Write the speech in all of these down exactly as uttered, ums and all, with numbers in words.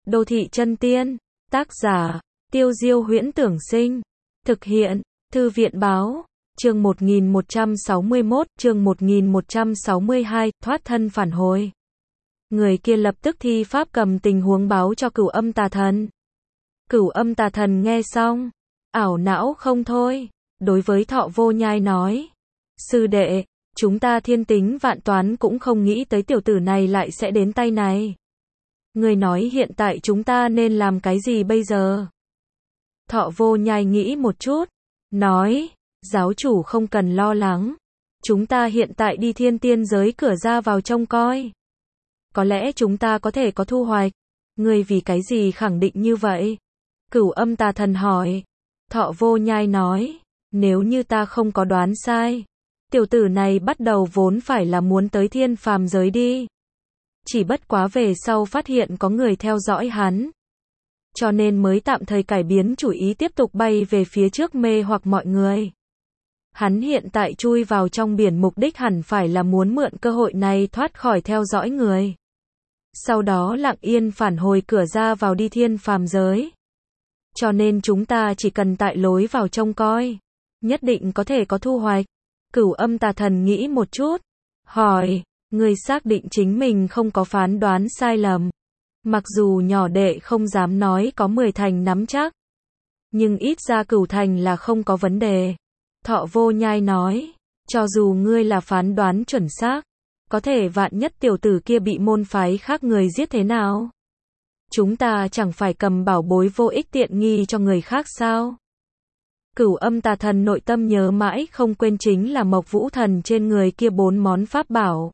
Đô thị chân tiên. Tác giả, Tiêu Diêu Huyễn Tưởng Sinh. Thực hiện, Thư viện Báo. Chương một nghìn một trăm sáu mươi mốt, chương một nghìn một trăm sáu mươi hai, thoát thân phản hồi. Người kia lập tức thi pháp cầm tình huống báo cho Cửu Âm Tà Thần. Cửu Âm Tà Thần nghe xong, ảo não không thôi, đối với Thọ Vô Nhai nói: sư đệ, chúng ta thiên tính vạn toán cũng không nghĩ tới tiểu tử này lại sẽ đến tay này. Người nói hiện tại chúng ta nên làm cái gì bây giờ? Thọ Vô Nhai nghĩ một chút, nói: giáo chủ không cần lo lắng, chúng ta hiện tại đi thiên tiên giới cửa ra vào trông coi. Có lẽ chúng ta có thể có thu hoạch. Ngươi vì cái gì khẳng định như vậy? Cửu Âm Tà Thần hỏi. Thọ Vô Nhai nói: nếu như ta không có đoán sai, tiểu tử này bắt đầu vốn phải là muốn tới thiên phàm giới đi. Chỉ bất quá về sau phát hiện có người theo dõi hắn, cho nên mới tạm thời cải biến chủ ý tiếp tục bay về phía trước mê hoặc mọi người. Hắn hiện tại chui vào trong biển mục đích hẳn phải là muốn mượn cơ hội này thoát khỏi theo dõi người. Sau đó lặng yên phản hồi cửa ra vào đi thiên phàm giới. Cho nên chúng ta chỉ cần tại lối vào trông coi, nhất định có thể có thu hoạch. Cửu Âm Tà Thần nghĩ một chút, hỏi: ngươi xác định chính mình không có phán đoán sai lầm? Mặc dù nhỏ đệ không dám nói có mười thành nắm chắc, nhưng ít ra cửu thành là không có vấn đề. Thọ Vô Nhai nói: cho dù ngươi là phán đoán chuẩn xác, có thể vạn nhất tiểu tử kia bị môn phái khác người giết thế nào? Chúng ta chẳng phải cầm bảo bối vô ích tiện nghi cho người khác sao? Cửu Âm Tà Thần nội tâm nhớ mãi không quên chính là Mộc Vũ Thần trên người kia bốn món pháp bảo.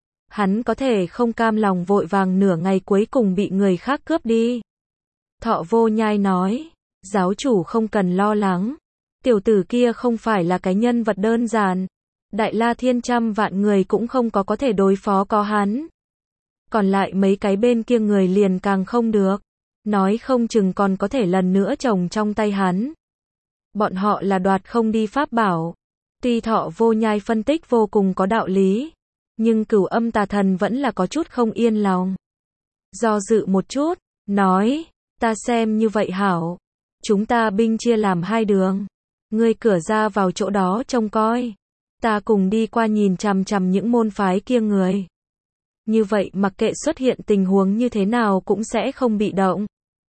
Hắn có thể không cam lòng vội vàng nửa ngày cuối cùng bị người khác cướp đi. Thọ Vô Nhai nói: giáo chủ không cần lo lắng, tiểu tử kia không phải là cái nhân vật đơn giản. Đại La Thiên trăm vạn người cũng không có có thể đối phó có hắn. Còn lại mấy cái bên kia người liền càng không được. Nói không chừng còn có thể lần nữa trồng trong tay hắn. Bọn họ là đoạt không đi pháp bảo. Tuy Thọ Vô Nhai phân tích vô cùng có đạo lý, nhưng Cửu Âm Tà Thần vẫn là có chút không yên lòng. Do dự một chút, nói: ta xem như vậy hảo. Chúng ta binh chia làm hai đường. Ngươi cửa ra vào chỗ đó trông coi, ta cùng đi qua nhìn chằm chằm những môn phái kia người. Như vậy mặc kệ xuất hiện tình huống như thế nào cũng sẽ không bị động.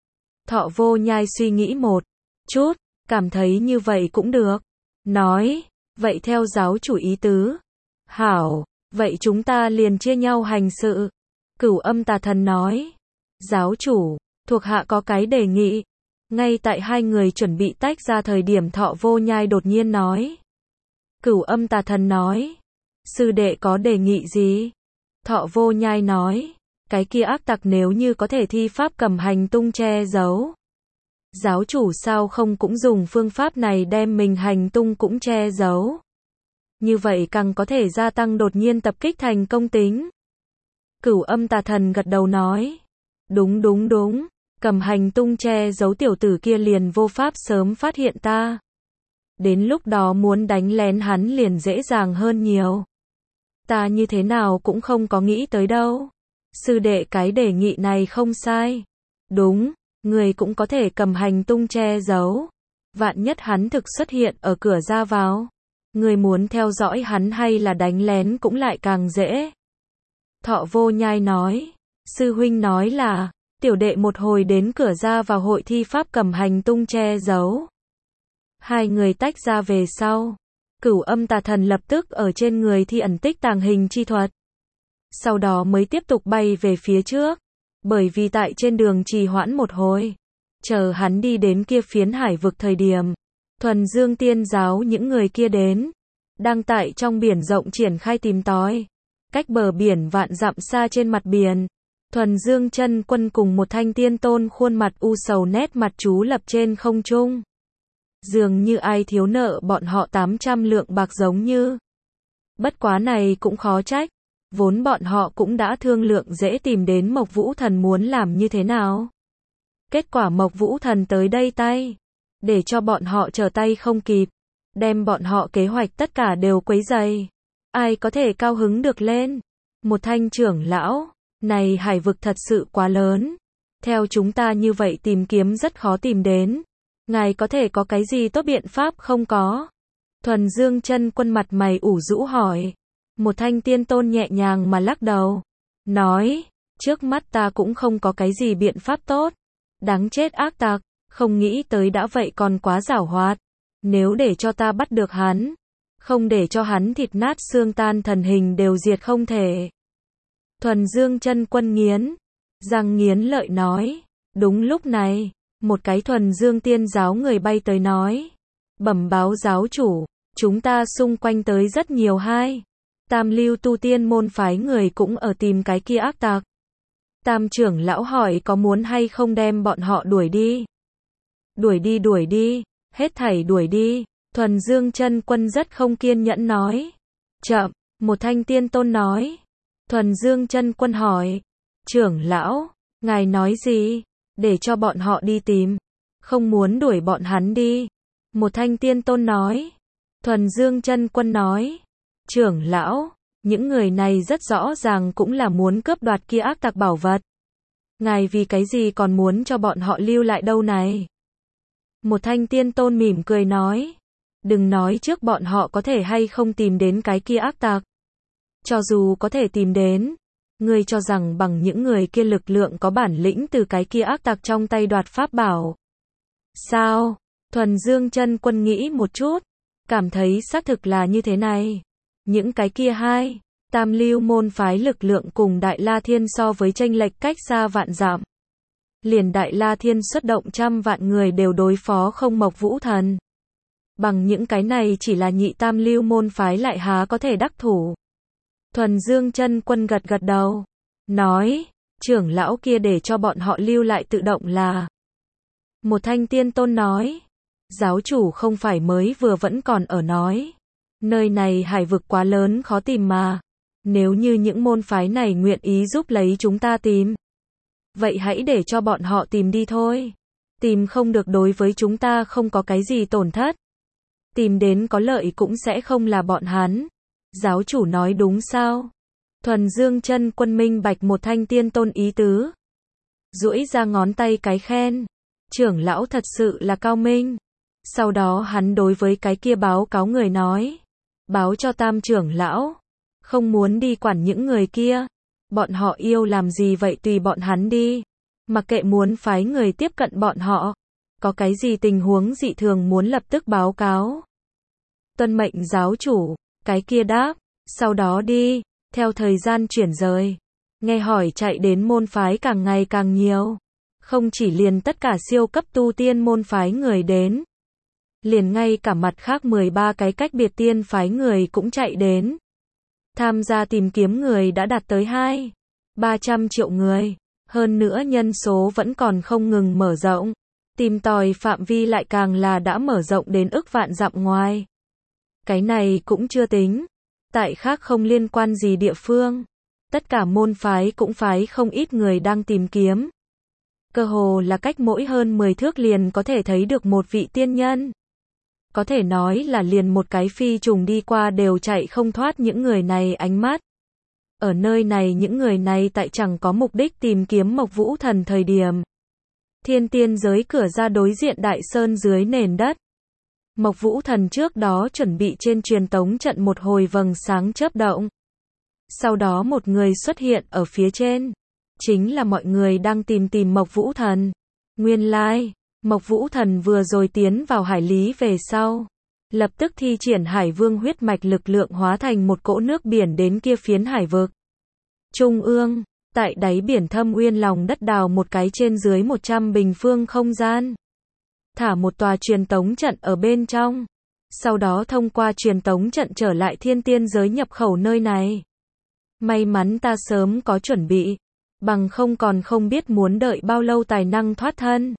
Thọ Vô Nhai suy nghĩ một chút, cảm thấy như vậy cũng được. Nói: vậy theo giáo chủ ý tứ. Hảo, vậy chúng ta liền chia nhau hành sự. Cửu Âm Tà Thần nói: giáo chủ, thuộc hạ có cái đề nghị. Ngay tại hai người chuẩn bị tách ra thời điểm Thọ Vô Nhai đột nhiên nói. Cửu Âm Tà Thần nói: sư đệ có đề nghị gì? Thọ Vô Nhai nói: cái kia ác tặc nếu như có thể thi pháp cầm hành tung che giấu, giáo chủ sao không cũng dùng phương pháp này đem mình hành tung cũng che giấu? Như vậy càng có thể gia tăng đột nhiên tập kích thành công tính. Cửu Âm Tà Thần gật đầu nói: đúng đúng đúng, cầm hành tung che giấu tiểu tử kia liền vô pháp sớm phát hiện ta. Đến lúc đó muốn đánh lén hắn liền dễ dàng hơn nhiều. Ta như thế nào cũng không có nghĩ tới đâu. Sư đệ cái đề nghị này không sai. Đúng, người cũng có thể cầm hành tung che giấu. Vạn nhất hắn thực xuất hiện ở cửa ra vào, người muốn theo dõi hắn hay là đánh lén cũng lại càng dễ. Thọ Vô Nhai nói: sư huynh nói là tiểu đệ một hồi đến cửa ra vào hội thi pháp cầm hành tung che giấu. Hai người tách ra về sau, Cửu Âm Tà Thần lập tức ở trên người thi ẩn tích tàng hình chi thuật. Sau đó mới tiếp tục bay về phía trước. Bởi vì tại trên đường trì hoãn một hồi, chờ hắn đi đến kia phiến hải vực thời điểm, Thuần Dương Tiên giáo những người kia đến, đang tại trong biển rộng triển khai tìm tòi. Cách bờ biển vạn dặm xa trên mặt biển, Thuần Dương Chân Quân cùng một thanh tiên tôn khuôn mặt u sầu nét mặt chú lập trên không trung. Dường như ai thiếu nợ bọn họ tám trăm lượng bạc giống như. Bất quá này cũng khó trách, vốn bọn họ cũng đã thương lượng dễ tìm đến Mộc Vũ Thần muốn làm như thế nào. Kết quả Mộc Vũ Thần tới đây tay, để cho bọn họ trở tay không kịp, đem bọn họ kế hoạch tất cả đều quấy rầy. Ai có thể cao hứng được lên? Một thanh trưởng lão, này hải vực thật sự quá lớn. Theo chúng ta như vậy tìm kiếm rất khó tìm đến. Ngài có thể có cái gì tốt biện pháp không có? Thuần Dương Chân Quân mặt mày ủ rũ hỏi. Một Thanh Tiên Tôn nhẹ nhàng mà lắc đầu. Nói, trước mắt ta cũng không có cái gì biện pháp tốt. Đáng chết ác tặc, không nghĩ tới đã vậy còn quá giảo hoạt. Nếu để cho ta bắt được hắn, không để cho hắn thịt nát xương tan thần hình đều diệt không thể. Thuần Dương Chân Quân nghiến răng nghiến lợi nói. Đúng lúc này, một cái Thuần Dương Tiên giáo người bay tới nói. Bẩm báo giáo chủ, chúng ta xung quanh tới rất nhiều hai. Tam lưu tu tiên môn phái người cũng ở tìm cái kia ác tặc. Tam trưởng lão hỏi có muốn hay không đem bọn họ đuổi đi. Đuổi đi đuổi đi, hết thảy đuổi đi. Thuần Dương Chân Quân rất không kiên nhẫn nói. Chậm, một Thanh Tiên Tôn nói. Thuần Dương Chân Quân hỏi. Trưởng lão, ngài nói gì? Để cho bọn họ đi tìm. Không muốn đuổi bọn hắn đi. Một Thanh Tiên Tôn nói. Thuần Dương Chân Quân nói. Trưởng lão, những người này rất rõ ràng cũng là muốn cướp đoạt kia ác tặc bảo vật. Ngài vì cái gì còn muốn cho bọn họ lưu lại đâu này? Một Thanh Tiên Tôn mỉm cười nói. Đừng nói trước bọn họ có thể hay không tìm đến cái kia ác tặc. Cho dù có thể tìm đến, ngươi cho rằng bằng những người kia lực lượng có bản lĩnh từ cái kia ác tặc trong tay đoạt pháp bảo. Sao? Thuần Dương Chân Quân nghĩ một chút, cảm thấy xác thực là như thế này. Những cái kia hai, tam lưu môn phái lực lượng cùng Đại La Thiên so với chênh lệch cách xa vạn dặm. Liền Đại La Thiên xuất động trăm vạn người đều đối phó không Mộc Vũ Thần. Bằng những cái này chỉ là nhị tam lưu môn phái lại há có thể đắc thủ. Thuần Dương Chân Quân gật gật đầu, nói, trưởng lão kia để cho bọn họ lưu lại tự động là. Một Thanh Tiên Tôn nói, giáo chủ không phải mới vừa vẫn còn ở nói. Nơi này hải vực quá lớn khó tìm mà. Nếu như những môn phái này nguyện ý giúp lấy chúng ta tìm. Vậy hãy để cho bọn họ tìm đi thôi. Tìm không được đối với chúng ta không có cái gì tổn thất. Tìm đến có lợi cũng sẽ không là bọn hắn. Giáo chủ nói đúng sao? Thuần Dương Chân Quân minh bạch một Thanh Tiên Tôn ý tứ. Duỗi ra ngón tay cái khen. Trưởng lão thật sự là cao minh. Sau đó hắn đối với cái kia báo cáo người nói. Báo cho Tam trưởng lão. Không muốn đi quản những người kia. Bọn họ yêu làm gì vậy tùy bọn hắn đi. Mặc kệ muốn phái người tiếp cận bọn họ. Có cái gì tình huống dị thường muốn lập tức báo cáo. Tuân mệnh giáo chủ. Cái kia đáp. Sau đó đi. Theo thời gian chuyển rời. Nghe hỏi chạy đến môn phái càng ngày càng nhiều. Không chỉ liền tất cả siêu cấp tu tiên môn phái người đến. Liền ngay cả mặt khác mười ba cái cách biệt tiên phái người cũng chạy đến. Tham gia tìm kiếm người đã đạt tới hai, ba trăm triệu người. Hơn nữa nhân số vẫn còn không ngừng mở rộng. Tìm tòi phạm vi lại càng là đã mở rộng đến ức vạn dặm ngoài. Cái này cũng chưa tính. Tại khác không liên quan gì địa phương. Tất cả môn phái cũng phái không ít người đang tìm kiếm. Cơ hồ là cách mỗi hơn mười thước liền có thể thấy được một vị tiên nhân. Có thể nói là liền một cái phi trùng đi qua đều chạy không thoát những người này ánh mắt. Ở nơi này những người này tại chẳng có mục đích tìm kiếm Mộc Vũ Thần thời điểm. Thiên tiên giới cửa ra đối diện đại sơn dưới nền đất. Mộc Vũ Thần trước đó chuẩn bị trên truyền tống trận một hồi vầng sáng chớp động. Sau đó một người xuất hiện ở phía trên. Chính là mọi người đang tìm tìm Mộc Vũ Thần. Nguyên lai, like, Mộc Vũ Thần vừa rồi tiến vào hải lý về sau. Lập tức thi triển hải vương huyết mạch lực lượng hóa thành một cỗ nước biển đến kia phiến hải vực. Trung ương, tại đáy biển thâm uyên lòng đất đào một cái trên dưới một trăm bình phương không gian. Thả một tòa truyền tống trận ở bên trong. Sau đó thông qua truyền tống trận trở lại thiên tiên giới nhập khẩu nơi này. May mắn ta sớm có chuẩn bị. Bằng không còn không biết muốn đợi bao lâu tài năng thoát thân.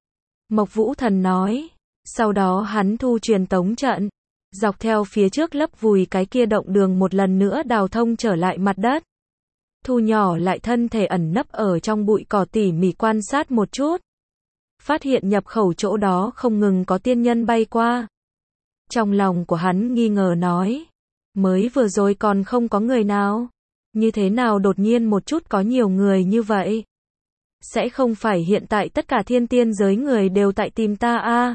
Mộc Vũ Thần nói. Sau đó hắn thu truyền tống trận. Dọc theo phía trước lấp vùi cái kia động đường một lần nữa đào thông trở lại mặt đất. Thu nhỏ lại thân thể ẩn nấp ở trong bụi cỏ tỉ mỉ quan sát một chút. Phát hiện nhập khẩu chỗ đó không ngừng có tiên nhân bay qua. Trong lòng của hắn nghi ngờ nói. Mới vừa rồi còn không có người nào. Như thế nào đột nhiên một chút có nhiều người như vậy? Sẽ không phải hiện tại tất cả thiên tiên giới người đều tại tìm ta a?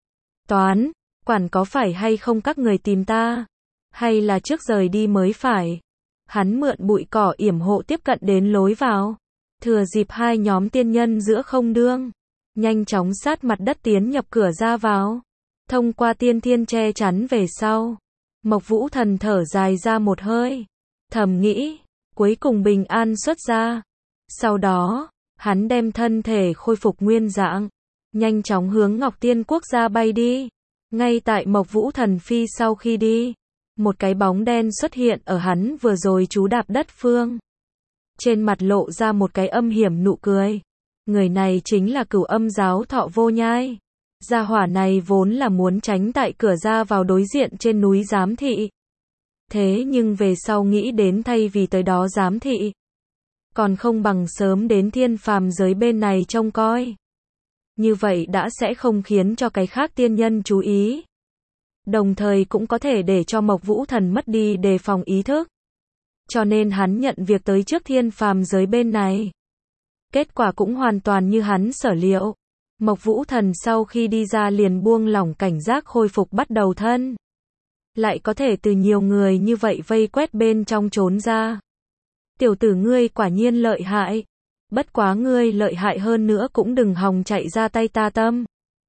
Toán, quản có phải hay không các người tìm ta? Hay là trước rời đi mới phải? Hắn mượn bụi cỏ yểm hộ tiếp cận đến lối vào. Thừa dịp hai nhóm tiên nhân giữa không đương. Nhanh chóng sát mặt đất tiến nhập cửa ra vào. Thông qua tiên thiên che chắn về sau. Mộc Vũ Thần thở dài ra một hơi. Thầm nghĩ, cuối cùng bình an xuất ra. Sau đó, hắn đem thân thể khôi phục nguyên dạng. Nhanh chóng hướng Ngọc Tiên Quốc gia bay đi. Ngay tại Mộc Vũ Thần phi sau khi đi. Một cái bóng đen xuất hiện ở hắn vừa rồi trú đạp đất phương. Trên mặt lộ ra một cái âm hiểm nụ cười. Người này chính là Cửu Âm giáo Thọ Vô Nhai. Gia hỏa này vốn là muốn tránh tại cửa ra vào đối diện trên núi giám thị. Thế nhưng về sau nghĩ đến thay vì tới đó giám thị. Còn không bằng sớm đến thiên phàm giới bên này trông coi. Như vậy đã sẽ không khiến cho cái khác tiên nhân chú ý. Đồng thời cũng có thể để cho Mộc Vũ Thần mất đi đề phòng ý thức. Cho nên hắn nhận việc tới trước thiên phàm giới bên này. Kết quả cũng hoàn toàn như hắn sở liệu. Mộc Vũ Thần sau khi đi ra liền buông lỏng cảnh giác khôi phục bắt đầu thân. Lại có thể từ nhiều người như vậy vây quét bên trong trốn ra. Tiểu tử ngươi quả nhiên lợi hại. Bất quá ngươi lợi hại hơn nữa cũng đừng hòng chạy ra tay ta tâm.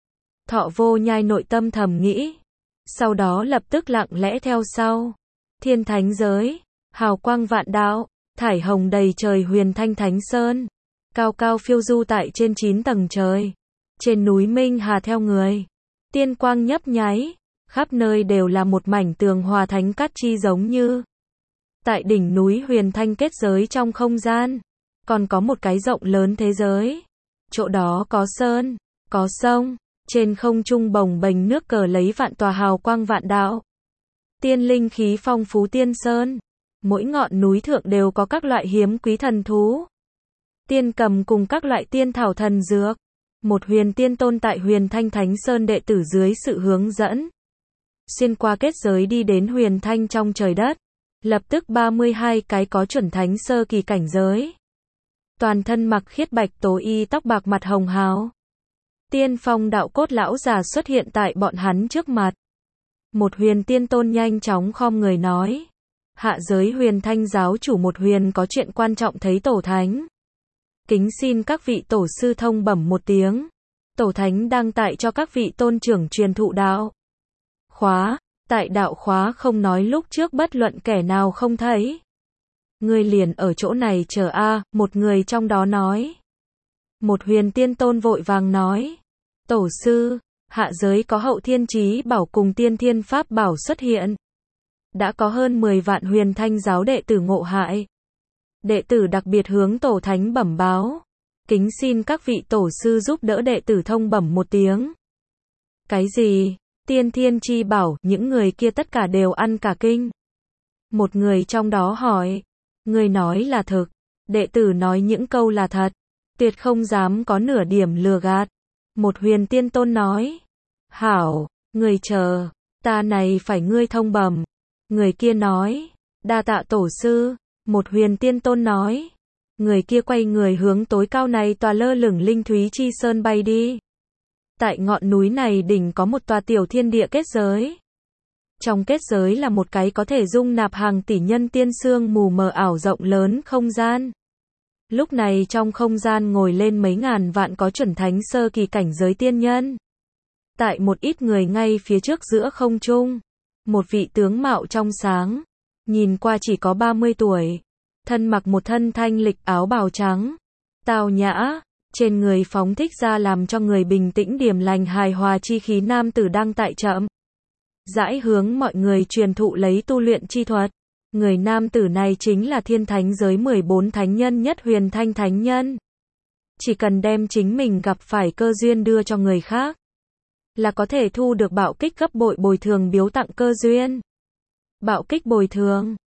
Thọ Vô Nhai nội tâm thầm nghĩ. Sau đó lập tức lặng lẽ theo sau. Thiên thánh giới, hào quang vạn đạo, thải hồng đầy trời huyền thanh thánh sơn. Cao cao phiêu du tại trên chín tầng trời. Trên núi Minh Hà theo người. Tiên quang nhấp nháy. Khắp nơi đều là một mảnh tường hòa thánh cát chi giống như. Tại đỉnh núi huyền thanh kết giới trong không gian. Còn có một cái rộng lớn thế giới. Chỗ đó có sơn, có sông. Trên không trung bồng bềnh nước cờ lấy vạn tòa hào quang vạn đạo. Tiên linh khí phong phú tiên sơn. Mỗi ngọn núi thượng đều có các loại hiếm quý thần thú. Tiên cầm cùng các loại tiên thảo thần dược. Một huyền tiên tôn tại huyền thanh thánh sơn đệ tử dưới sự hướng dẫn. Xuyên qua kết giới đi đến huyền thanh trong trời đất. Lập tức ba mươi hai cái có chuẩn thánh sơ kỳ cảnh giới. Toàn thân mặc khiết bạch tố y tóc bạc mặt hồng hào. Tiên phong đạo cốt lão già xuất hiện tại bọn hắn trước mặt. Một huyền tiên tôn nhanh chóng khom người nói. Hạ giới huyền thanh giáo chủ một huyền có chuyện quan trọng thấy tổ thánh. Kính xin các vị tổ sư thông bẩm một tiếng. Tổ thánh đang tại cho các vị tôn trưởng truyền thụ đạo. Khóa, tại đạo khóa không nói lúc trước bất luận kẻ nào không thấy. Ngươi liền ở chỗ này chờ a, một người trong đó nói. Một huyền tiên tôn vội vàng nói. Tổ sư, hạ giới có hậu thiên chí bảo cùng tiên thiên pháp bảo xuất hiện. Đã có hơn mười vạn huyền thanh giáo đệ tử ngộ hại. Đệ tử đặc biệt hướng tổ thánh bẩm báo. Kính xin các vị tổ sư giúp đỡ đệ tử thông bẩm một tiếng. Cái gì? Tiên thiên chi bảo, những người kia tất cả đều ăn cả kinh. Một người trong đó hỏi. Người nói là thực. Đệ tử nói những câu là thật. Tuyệt không dám có nửa điểm lừa gạt. Một huyền tiên tôn nói. Hảo, người chờ. Ta này phải ngươi thông bẩm. Người kia nói. Đa tạ tổ sư. Một huyền tiên tôn nói. Người kia quay người hướng tối cao này tòa lơ lửng linh thúy chi sơn bay đi. Tại ngọn núi này đỉnh có một tòa tiểu thiên địa kết giới. Trong kết giới là một cái có thể dung nạp hàng tỷ nhân tiên sương mù mờ ảo rộng lớn không gian. Lúc này trong không gian ngồi lên mấy ngàn vạn có chuẩn thánh sơ kỳ cảnh giới tiên nhân. Tại một ít người ngay phía trước giữa không trung. Một vị tướng mạo trong sáng. Nhìn qua chỉ có ba mươi tuổi. Thân mặc một thân thanh lịch áo bào trắng. Tao nhã. Trên người phóng thích ra làm cho người bình tĩnh điềm lành hài hòa chi khí nam tử đang tại chậm. Rãi hướng mọi người truyền thụ lấy tu luyện chi thuật. Người nam tử này chính là thiên thánh giới mười bốn thánh nhân nhất huyền thanh thánh nhân. Chỉ cần đem chính mình gặp phải cơ duyên đưa cho người khác. Là có thể thu được bạo kích gấp bội bồi thường biếu tặng cơ duyên. Bạo kích bồi thường.